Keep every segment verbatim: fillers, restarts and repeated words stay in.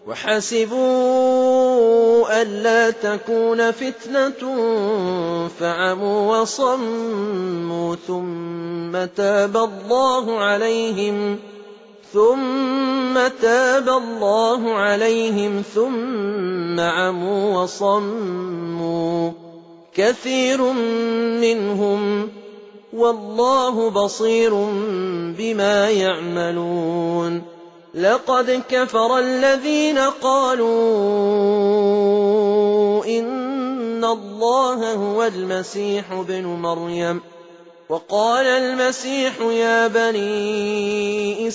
وحسبوا ألا تكون فتنة فعموا وصموا ثم تاب الله عليهم ثم تاب الله عليهم ثم عموا وصموا كثير منهم والله بصير بما يعملون. لقد كفر الذين قالوا إن الله هو المسيح ابن مريم وقال المسيح يا بني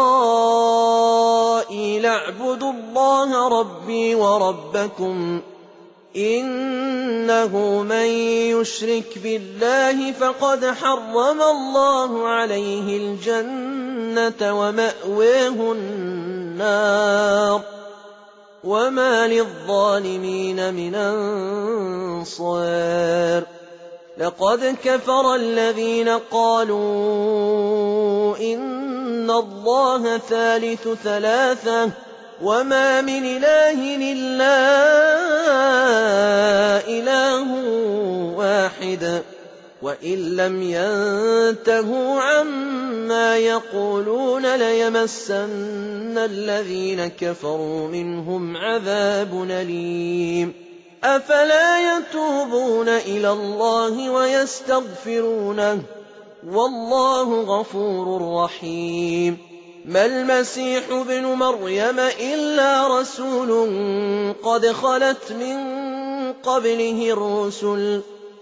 إسرائيل اعبدوا الله ربي وربكم إنه من يشرك بالله فقد حرم الله عليه الجنة ومأواه النار وما للظالمين من أنصار. لقد كفر الذين قالوا إن الله ثالث ثلاثة وما من إله إلا إله واحد وإن لم ينتهوا عما يقولون ليمسن الذين كفروا منهم عذاب أليم. أفلا يتوبون إلى الله ويستغفرونه والله غفور رحيم. ما المسيح ابن مريم إلا رسول قد خلت من قبله الرسل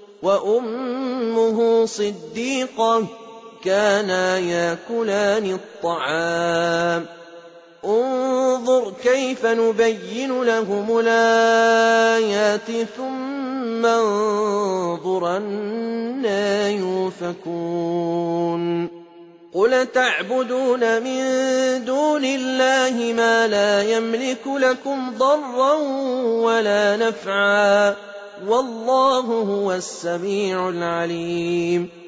وأمه صديقة كانا يأكلان الطعام انظر كيف نبين لهم الآيات ثم انظر أنى يؤفكون. قل تعبدون من دون الله ما لا يملك لكم ضرا ولا نفعا والله هو السميع العليم.